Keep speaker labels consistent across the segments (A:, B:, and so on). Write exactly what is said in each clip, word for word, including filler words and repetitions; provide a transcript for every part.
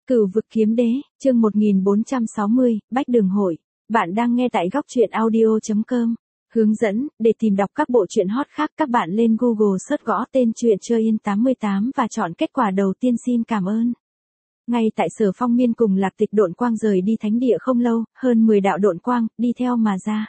A: Cửu vực kiếm đế, chương một nghìn bốn trăm sáu mươi, Bách Đường Hội. Bạn đang nghe tại góc truyện audio chấm com. Hướng dẫn, để tìm đọc các bộ truyện hot khác các bạn lên Google search gõ tên truyện Chơi Yên tám mươi tám và chọn kết quả đầu tiên. Xin cảm ơn. Ngay tại Sở Phong Miên cùng Lạc Tịch Độn Quang rời đi thánh địa không lâu, hơn mười đạo độn quang, đi theo mà ra.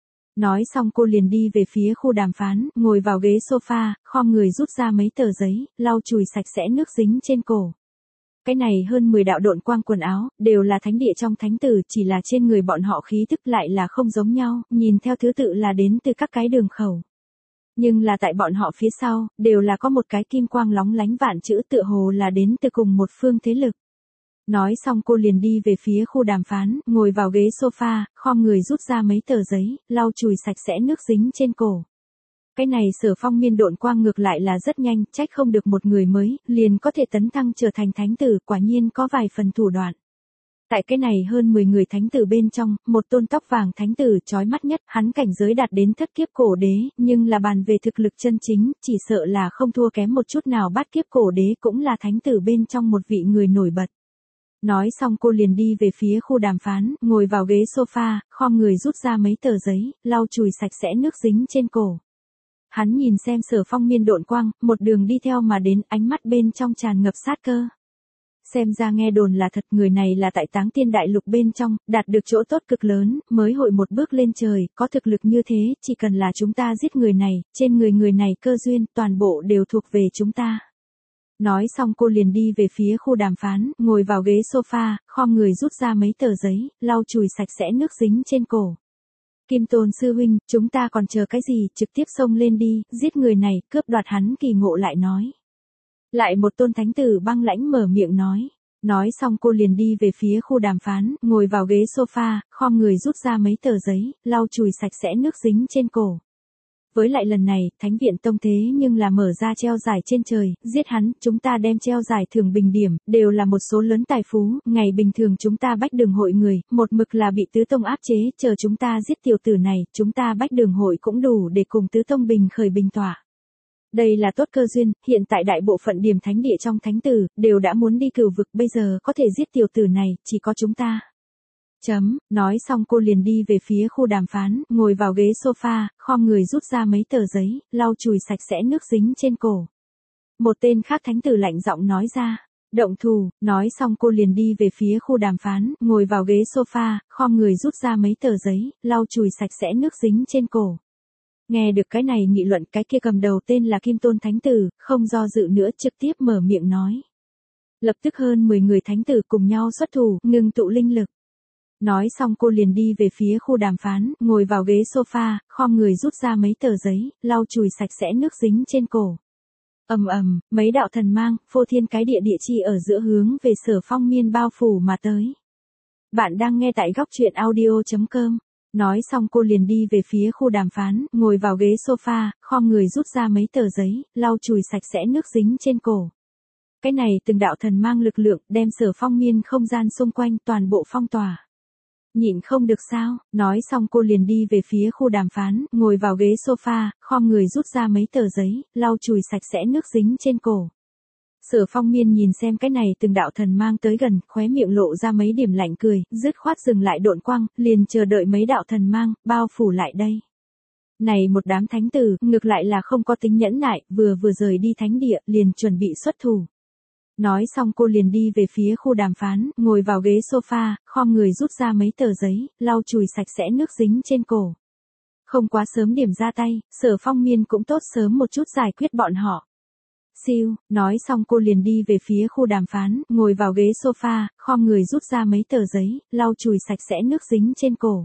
A: Nói xong cô liền đi về phía khu đàm phán, ngồi vào ghế sofa, khom người rút ra mấy tờ giấy, lau chùi sạch sẽ nước dính trên cổ. Cái này hơn mười đạo độn quang quần áo, đều là thánh địa trong thánh tử, chỉ là trên người bọn họ khí tức lại là không giống nhau, nhìn theo thứ tự là đến từ các cái đường khẩu. Nhưng là tại bọn họ phía sau, đều là có một cái kim quang lóng lánh vạn chữ tựa hồ là đến từ cùng một phương thế lực. Nói xong cô liền đi về phía khu đàm phán, ngồi vào ghế sofa, khom người rút ra mấy tờ giấy, lau chùi sạch sẽ nước dính trên cổ. Cái này Sở Phong Miên độn quang ngược lại là rất nhanh, trách không được một người mới, liền có thể tấn thăng trở thành thánh tử, quả nhiên có vài phần thủ đoạn. Tại cái này hơn mười người thánh tử bên trong, một tôn tóc vàng thánh tử chói mắt nhất, hắn cảnh giới đạt đến thất kiếp cổ đế, nhưng là bàn về thực lực chân chính, chỉ sợ là không thua kém một chút nào bát kiếp cổ đế cũng là thánh tử bên trong một vị người nổi bật. Nói xong cô liền đi về phía khu đàm phán, ngồi vào ghế sofa, khom người rút ra mấy tờ giấy, lau chùi sạch sẽ nước dính trên cổ. Hắn nhìn xem Sở Phong Miên độn quang, một đường đi theo mà đến, ánh mắt bên trong tràn ngập sát cơ. Xem ra nghe đồn là thật, người này là tại Táng Tiên Đại Lục bên trong, đạt được chỗ tốt cực lớn, mới hội một bước lên trời, có thực lực như thế, chỉ cần là chúng ta giết người này, trên người người này cơ duyên, toàn bộ đều thuộc về chúng ta. Nói xong cô liền đi về phía khu đàm phán, ngồi vào ghế sofa, khom người rút ra mấy tờ giấy, lau chùi sạch sẽ nước dính trên cổ. Kim Tôn sư huynh, chúng ta còn chờ cái gì, trực tiếp xông lên đi, giết người này, cướp đoạt hắn. Kỳ Ngộ lại nói. Lại một tôn thánh tử băng lãnh mở miệng nói. Nói xong cô liền đi về phía khu đàm phán, ngồi vào ghế sofa, khom người rút ra mấy tờ giấy, lau chùi sạch sẽ nước dính trên cổ. Với lại lần này, Thánh viện Tông thế nhưng là mở ra treo giải trên trời, giết hắn, chúng ta đem treo giải thưởng bình điểm, đều là một số lớn tài phú, ngày bình thường chúng ta Bách Đường Hội người, một mực là bị Tứ Tông áp chế, chờ chúng ta giết tiểu tử này, chúng ta Bách Đường Hội cũng đủ để cùng Tứ Tông bình khởi bình tỏa. Đây là tốt cơ duyên, hiện tại đại bộ phận điểm thánh địa trong thánh tử, đều đã muốn đi cửu vực, bây giờ có thể giết tiểu tử này, chỉ có chúng ta. Chấm, nói xong cô liền đi về phía khu đàm phán, ngồi vào ghế sofa, khom người rút ra mấy tờ giấy, lau chùi sạch sẽ nước dính trên cổ. Một tên khác thánh tử lạnh giọng nói ra, động thủ, nói xong cô liền đi về phía khu đàm phán, ngồi vào ghế sofa, khom người rút ra mấy tờ giấy, lau chùi sạch sẽ nước dính trên cổ. Nghe được cái này nghị luận, cái kia cầm đầu tên là Kim Tôn thánh tử, không do dự nữa trực tiếp mở miệng nói. Lập tức hơn mười người thánh tử cùng nhau xuất thủ, ngừng tụ linh lực. Nói xong cô liền đi về phía khu đàm phán, ngồi vào ghế sofa, khom người rút ra mấy tờ giấy, lau chùi sạch sẽ nước dính trên cổ. Ầm ầm, mấy đạo thần mang, phô thiên cái địa địa chi ở giữa hướng về Sở Phong Miên bao phủ mà tới. Bạn đang nghe tại góc truyện audio chấm com. Nói xong cô liền đi về phía khu đàm phán, ngồi vào ghế sofa, khom người rút ra mấy tờ giấy, lau chùi sạch sẽ nước dính trên cổ. Cái này từng đạo thần mang lực lượng, đem Sở Phong Miên không gian xung quanh toàn bộ phong tỏa. Nhịn không được sao, nói xong cô liền đi về phía khu đàm phán, ngồi vào ghế sofa, khom người rút ra mấy tờ giấy, lau chùi sạch sẽ nước dính trên cổ. Sở Phong Miên nhìn xem cái này từng đạo thần mang tới gần, khóe miệng lộ ra mấy điểm lạnh cười, dứt khoát dừng lại độn quang, liền chờ đợi mấy đạo thần mang, bao phủ lại đây. Này một đám thánh tử, ngược lại là không có tính nhẫn nại, vừa vừa rời đi thánh địa, liền chuẩn bị xuất thủ. Nói xong cô liền đi về phía khu đàm phán, ngồi vào ghế sofa, khom người rút ra mấy tờ giấy, lau chùi sạch sẽ nước dính trên cổ. Không quá sớm điểm ra tay, Sở Phong Miên cũng tốt sớm một chút giải quyết bọn họ. Siêu, nói xong cô liền đi về phía khu đàm phán, ngồi vào ghế sofa, khom người rút ra mấy tờ giấy, lau chùi sạch sẽ nước dính trên cổ.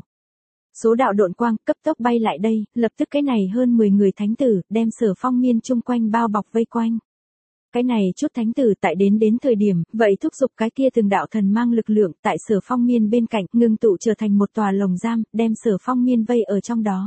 A: Số đạo độn quang cấp tốc bay lại đây, lập tức cái này hơn mười người thánh tử, đem Sở Phong Miên chung quanh bao bọc vây quanh. Cái này chút thánh tử tại đến đến thời điểm, vậy thúc giục cái kia từng đạo thần mang lực lượng tại Sở Phong Miên bên cạnh, ngưng tụ trở thành một tòa lồng giam, đem Sở Phong Miên vây ở trong đó.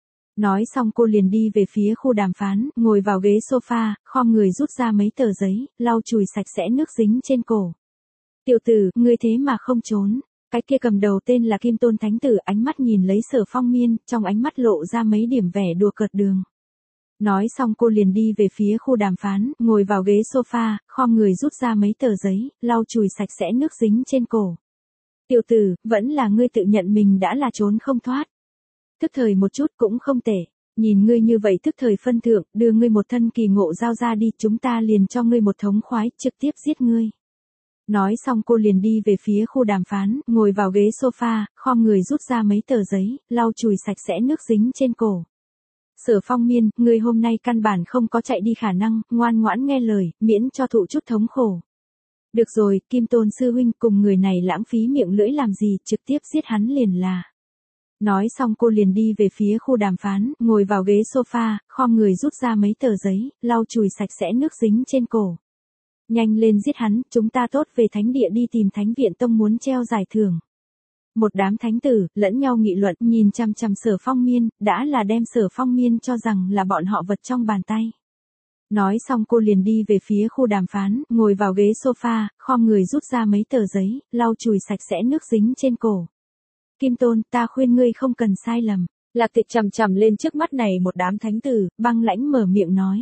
A: Nói xong cô liền đi về phía khu đàm phán, ngồi vào ghế sofa, khom người rút ra mấy tờ giấy, lau chùi sạch sẽ nước dính trên cổ. Tiểu tử, ngươi thế mà không trốn. Cái kia cầm đầu tên là Kim Tôn thánh tử, ánh mắt nhìn lấy Sở Phong Miên, trong ánh mắt lộ ra mấy điểm vẻ đùa cợt đường. Nói xong cô liền đi về phía khu đàm phán, ngồi vào ghế sofa, khom người rút ra mấy tờ giấy, lau chùi sạch sẽ nước dính trên cổ. Tiểu tử, vẫn là ngươi tự nhận mình đã là trốn không thoát. Thức thời một chút cũng không tệ. Nhìn ngươi như vậy thức thời phân thượng, đưa ngươi một thân kỳ ngộ giao ra đi, chúng ta liền cho ngươi một thống khoái, trực tiếp giết ngươi. Nói xong cô liền đi về phía khu đàm phán, ngồi vào ghế sofa, khom người rút ra mấy tờ giấy, lau chùi sạch sẽ nước dính trên cổ. Sở Phong Miên, ngươi hôm nay căn bản không có chạy đi khả năng, ngoan ngoãn nghe lời, miễn cho thụ chút thống khổ. Được rồi, Kim Tôn sư huynh, cùng người này lãng phí miệng lưỡi làm gì, trực tiếp giết hắn liền là. Nói xong cô liền đi về phía khu đàm phán, ngồi vào ghế sofa, khom người rút ra mấy tờ giấy, lau chùi sạch sẽ nước dính trên cổ. Nhanh lên giết hắn, chúng ta tốt về thánh địa đi tìm thánh viện tông muốn treo giải thưởng. Một đám thánh tử, lẫn nhau nghị luận, nhìn chằm chằm Sở Phong Miên, đã là đem Sở Phong Miên cho rằng là bọn họ vật trong bàn tay. Nói xong cô liền đi về phía khu đàm phán, ngồi vào ghế sofa, khom người rút ra mấy tờ giấy, lau chùi sạch sẽ nước dính trên cổ. Kim Tôn, ta khuyên ngươi không cần sai lầm. Lạc Tịch chằm chằm lên trước mắt này một đám thánh tử, băng lãnh mở miệng nói.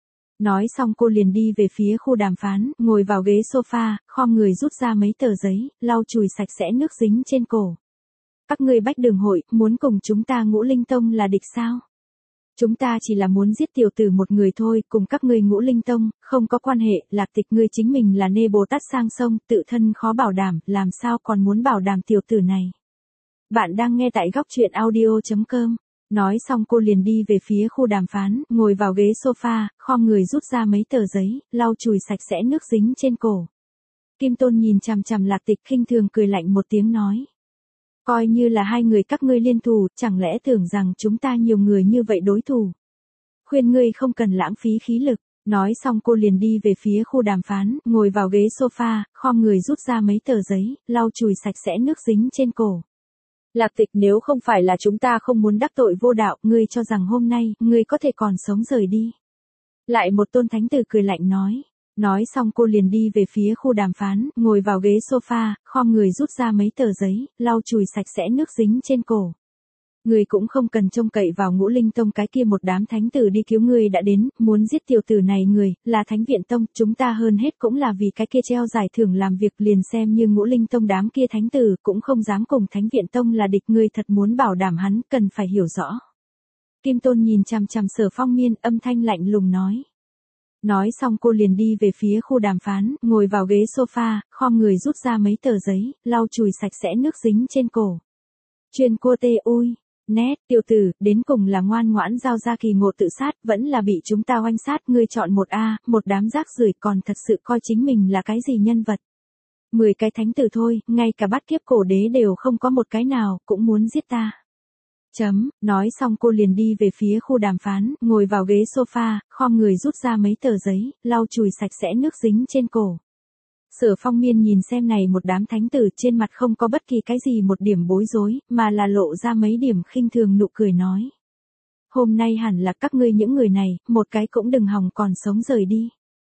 A: Nói xong cô liền đi về phía khu đàm phán, ngồi vào ghế sofa, khom người rút ra mấy tờ giấy, lau chùi sạch sẽ nước dính trên cổ. Các ngươi Bách Đường hội, muốn cùng chúng ta Ngũ Linh Tông là địch sao? Chúng ta chỉ là muốn giết tiểu tử một người thôi, cùng các ngươi Ngũ Linh Tông, không có quan hệ. Lạc Tịch, ngươi chính mình là nê Bồ Tát sang sông, tự thân khó bảo đảm, làm sao còn muốn bảo đảm tiểu tử này. Bạn đang nghe tại góc truyện audio chấm com. Nói xong cô liền đi về phía khu đàm phán, ngồi vào ghế sofa, khom người rút ra mấy tờ giấy, lau chùi sạch sẽ nước dính trên cổ. Kim Tôn nhìn chằm chằm Lạc Tịch khinh thường cười lạnh một tiếng nói. Coi như là hai người các ngươi liên thủ, chẳng lẽ tưởng rằng chúng ta nhiều người như vậy đối thủ. Khuyên ngươi không cần lãng phí khí lực. Nói xong cô liền đi về phía khu đàm phán, ngồi vào ghế sofa, khom người rút ra mấy tờ giấy, lau chùi sạch sẽ nước dính trên cổ. Lạc Tịch, nếu không phải là chúng ta không muốn đắc tội vô đạo, ngươi cho rằng hôm nay, ngươi có thể còn sống rời đi. Lại một tôn thánh tử cười lạnh nói. Nói xong cô liền đi về phía khu đàm phán, ngồi vào ghế sofa, khom người rút ra mấy tờ giấy, lau chùi sạch sẽ nước dính trên cổ. Ngươi cũng không cần trông cậy vào Ngũ Linh Tông cái kia một đám thánh tử đi cứu ngươi đã đến, muốn giết tiểu tử này người, là Thánh Viện Tông, chúng ta hơn hết cũng là vì cái kia treo giải thưởng làm việc, liền xem như Ngũ Linh Tông đám kia thánh tử, cũng không dám cùng Thánh Viện Tông là địch, ngươi thật muốn bảo đảm hắn, cần phải hiểu rõ. Kim Tôn nhìn chằm chằm Sở Phong Miên, âm thanh lạnh lùng nói. Nói xong cô liền đi về phía khu đàm phán, ngồi vào ghế sofa, khom người rút ra mấy tờ giấy, lau chùi sạch sẽ nước dính trên cổ. Chuyên cô tê ui. Nét, tiểu tử, đến cùng là ngoan ngoãn giao ra kỳ ngộ tự sát, vẫn là bị chúng ta oanh sát, ngươi chọn một A, một đám rác rưởi, còn thật sự coi chính mình là cái gì nhân vật. Mười cái thánh tử thôi, ngay cả bát kiếp cổ đế đều không có một cái nào, cũng muốn giết ta. Chấm, nói xong cô liền đi về phía khu đàm phán, ngồi vào ghế sofa, khom người rút ra mấy tờ giấy, lau chùi sạch sẽ nước dính trên cổ. Sở Phong Miên nhìn xem này một đám thánh tử, trên mặt không có bất kỳ cái gì một điểm bối rối, mà là lộ ra mấy điểm khinh thường nụ cười nói. Hôm nay hẳn là các ngươi những người này, một cái cũng đừng hòng còn sống rời đi.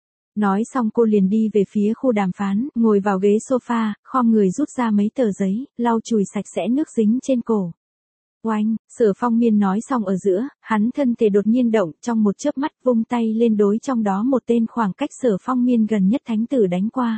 A: Nói xong cô liền đi về phía khu đàm phán, ngồi vào ghế sofa, khom người rút ra mấy tờ giấy, lau chùi sạch sẽ nước dính trên cổ. Oanh, Sở Phong Miên nói xong ở giữa, hắn thân thể đột nhiên động, trong một chớp mắt vung tay lên đối trong đó một tên khoảng cách Sở Phong Miên gần nhất thánh tử đánh qua.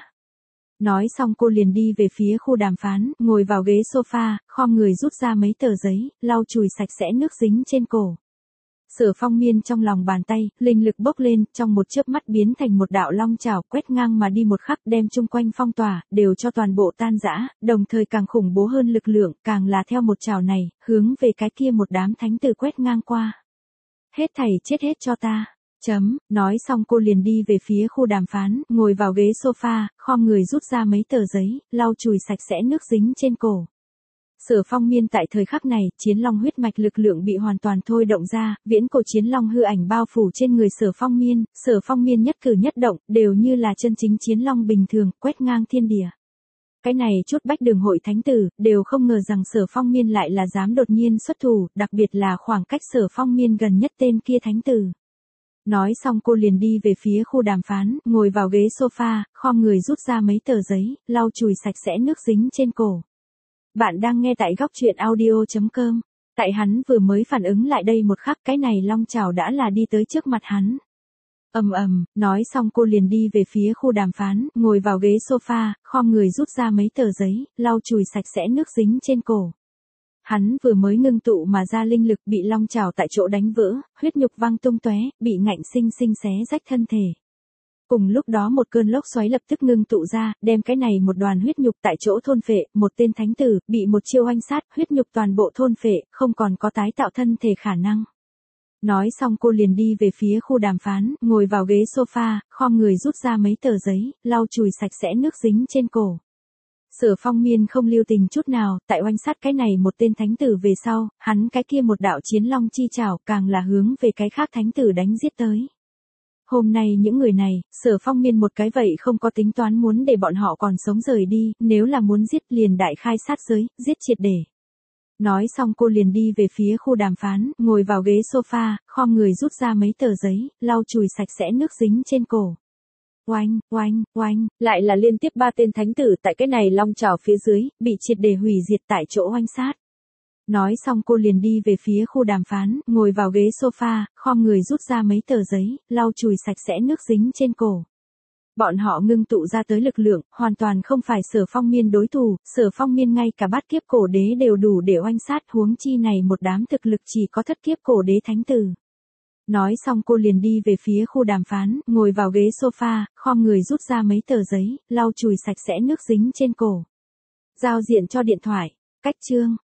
A: Nói xong cô liền đi về phía khu đàm phán, ngồi vào ghế sofa, khom người rút ra mấy tờ giấy, lau chùi sạch sẽ nước dính trên cổ. Sở Phong Miên trong lòng bàn tay, linh lực bốc lên, trong một chớp mắt biến thành một đạo long chảo, quét ngang mà đi một khắc, đem chung quanh phong tỏa, đều cho toàn bộ tan rã, đồng thời càng khủng bố hơn lực lượng, càng là theo một chảo này, hướng về cái kia một đám thánh tử quét ngang qua. Hết thảy chết hết cho ta. Chấm, nói xong cô liền đi về phía khu đàm phán, ngồi vào ghế sofa, khom người rút ra mấy tờ giấy, lau chùi sạch sẽ nước dính trên cổ. Sở Phong Miên tại thời khắc này, chiến long huyết mạch lực lượng bị hoàn toàn thôi động ra, viễn cổ chiến long hư ảnh bao phủ trên người Sở Phong Miên, Sở Phong Miên nhất cử nhất động, đều như là chân chính chiến long bình thường, quét ngang thiên địa. Cái này chút Bách Đường hội thánh tử, đều không ngờ rằng Sở Phong Miên lại là dám đột nhiên xuất thủ, đặc biệt là khoảng cách Sở Phong Miên gần nhất tên kia thánh tử. Nói xong cô liền đi về phía khu đàm phán, ngồi vào ghế sofa, khom người rút ra mấy tờ giấy, lau chùi sạch sẽ nước dính trên cổ. Bạn đang nghe tại góc truyện audio chấm com. Tại hắn vừa mới phản ứng lại đây một khắc, cái này long chảo đã là đi tới trước mặt hắn. Ầm ầm, nói xong cô liền đi về phía khu đàm phán, ngồi vào ghế sofa, khom người rút ra mấy tờ giấy, lau chùi sạch sẽ nước dính trên cổ. Hắn vừa mới ngưng tụ mà ra linh lực bị long chảo tại chỗ đánh vỡ, huyết nhục văng tung tóe, bị ngạnh sinh sinh xé rách thân thể. Cùng lúc đó một cơn lốc xoáy lập tức ngưng tụ ra, đem cái này một đoàn huyết nhục tại chỗ thôn phệ, một tên thánh tử, bị một chiêu oanh sát, huyết nhục toàn bộ thôn phệ, không còn có tái tạo thân thể khả năng. Nói xong cô liền đi về phía khu đàm phán, ngồi vào ghế sofa, khom người rút ra mấy tờ giấy, lau chùi sạch sẽ nước dính trên cổ. Sở Phong Miên không lưu tình chút nào, tại oanh sát cái này một tên thánh tử về sau, hắn cái kia một đạo chiến long chi trảo càng là hướng về cái khác thánh tử đánh giết tới. Hôm nay những người này, Sở Phong Miên một cái vậy không có tính toán muốn để bọn họ còn sống rời đi, nếu là muốn giết liền đại khai sát giới, giết triệt để. Nói xong cô liền đi về phía khu đàm phán, ngồi vào ghế sofa, khom người rút ra mấy tờ giấy, lau chùi sạch sẽ nước dính trên cổ. Oanh, oanh, oanh, lại là liên tiếp ba tên thánh tử tại cái này long chảo phía dưới, bị triệt để hủy diệt tại chỗ oanh sát. Nói xong cô liền đi về phía khu đàm phán, ngồi vào ghế sofa, khom người rút ra mấy tờ giấy, lau chùi sạch sẽ nước dính trên cổ. Bọn họ ngưng tụ ra tới lực lượng, hoàn toàn không phải Sở Phong Miên đối thủ, Sở Phong Miên ngay cả bát kiếp cổ đế đều đủ để oanh sát, huống chi này một đám thực lực chỉ có thất kiếp cổ đế thánh tử. Nói xong cô liền đi về phía khu đàm phán, ngồi vào ghế sofa, khom người rút ra mấy tờ giấy, lau chùi sạch sẽ nước dính trên cổ. Giao diện cho điện thoại, cách chương.